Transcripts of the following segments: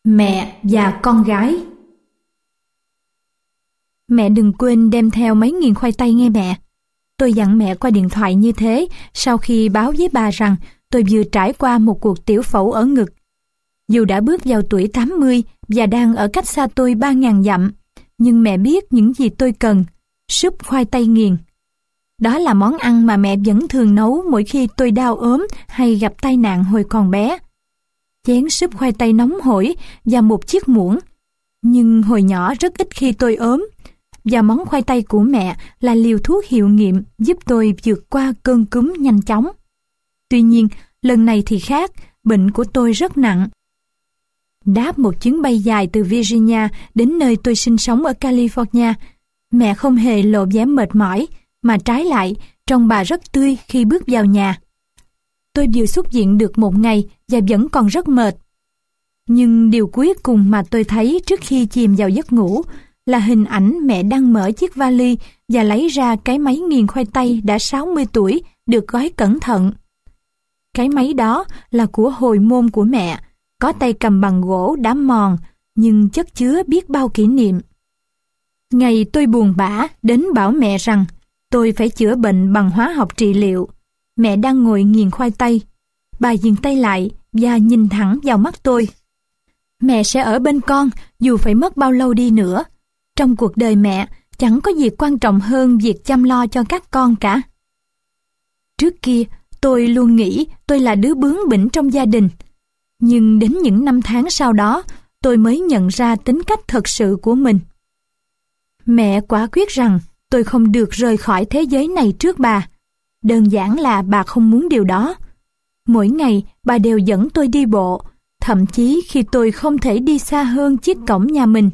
Mẹ và con gái. Mẹ đừng quên đem theo mấy nghiền khoai tây nghe mẹ. Tôi dặn mẹ qua điện thoại như thế sau khi báo với bà rằng tôi vừa trải qua một cuộc tiểu phẫu ở ngực. Dù đã bước vào tuổi 80 và đang ở cách xa tôi 3.000 dặm, nhưng mẹ biết những gì tôi cần: súp khoai tây nghiền. Đó là món ăn mà mẹ vẫn thường nấu mỗi khi tôi đau ốm hay gặp tai nạn hồi còn bé. Chén súp khoai tây nóng hổi và một chiếc muỗng. Nhưng hồi nhỏ rất ít khi tôi ốm, và món khoai tây của mẹ là liều thuốc hiệu nghiệm giúp tôi vượt qua cơn cúm nhanh chóng. Tuy nhiên, lần này thì khác, bệnh của tôi rất nặng. Đáp một chuyến bay dài từ Virginia đến nơi tôi sinh sống ở California, mẹ không hề lộ vẻ mệt mỏi, mà trái lại, trông bà rất tươi khi bước vào nhà. Tôi vừa xuất viện được một ngày và vẫn còn rất mệt. Nhưng điều cuối cùng mà tôi thấy trước khi chìm vào giấc ngủ là hình ảnh mẹ đang mở chiếc vali và lấy ra cái máy nghiền khoai tây đã 60 tuổi được gói cẩn thận. Cái máy đó là của hồi môn của mẹ, có tay cầm bằng gỗ đã mòn nhưng chất chứa biết bao kỷ niệm. Ngày tôi buồn bã đến bảo mẹ rằng tôi phải chữa bệnh bằng hóa học trị liệu. Mẹ đang ngồi nghiền khoai tây. Bà dừng tay lại và nhìn thẳng vào mắt tôi. Mẹ sẽ ở bên con dù phải mất bao lâu đi nữa. Trong cuộc đời mẹ chẳng có việc quan trọng hơn việc chăm lo cho các con cả. Trước kia tôi luôn nghĩ tôi là đứa bướng bỉnh trong gia đình. Nhưng đến những năm tháng sau đó tôi mới nhận ra tính cách thật sự của mình. Mẹ quả quyết rằng tôi không được rời khỏi thế giới này trước bà. Đơn giản là bà không muốn điều đó. Mỗi ngày bà đều dẫn tôi đi bộ, thậm chí khi tôi không thể đi xa hơn chiếc cổng nhà mình.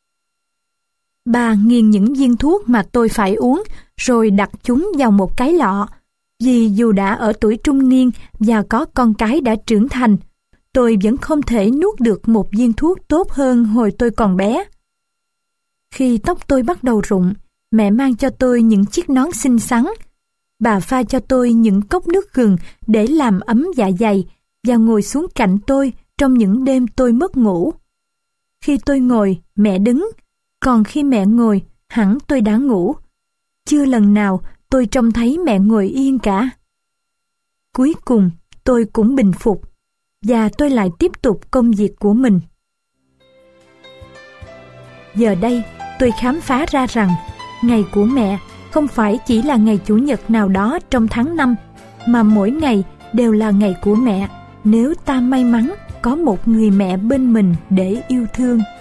Bà nghiền những viên thuốc mà tôi phải uống rồi đặt chúng vào một cái lọ. Vì dù đã ở tuổi trung niên và có con cái đã trưởng thành, tôi vẫn không thể nuốt được một viên thuốc tốt hơn hồi tôi còn bé. Khi tóc tôi bắt đầu rụng, mẹ mang cho tôi những chiếc nón xinh xắn. Bà pha cho tôi những cốc nước gừng để làm ấm dạ dày và ngồi xuống cạnh tôi trong những đêm tôi mất ngủ. Khi tôi ngồi, mẹ đứng, còn khi mẹ ngồi, hẳn tôi đã ngủ. Chưa lần nào tôi trông thấy mẹ ngồi yên cả. Cuối cùng, tôi cũng bình phục, và tôi lại tiếp tục công việc của mình. Giờ đây, tôi khám phá ra rằng ngày của mẹ không phải chỉ là ngày Chủ nhật nào đó trong tháng 5, mà mỗi ngày đều là ngày của mẹ nếu ta may mắn có một người mẹ bên mình để yêu thương.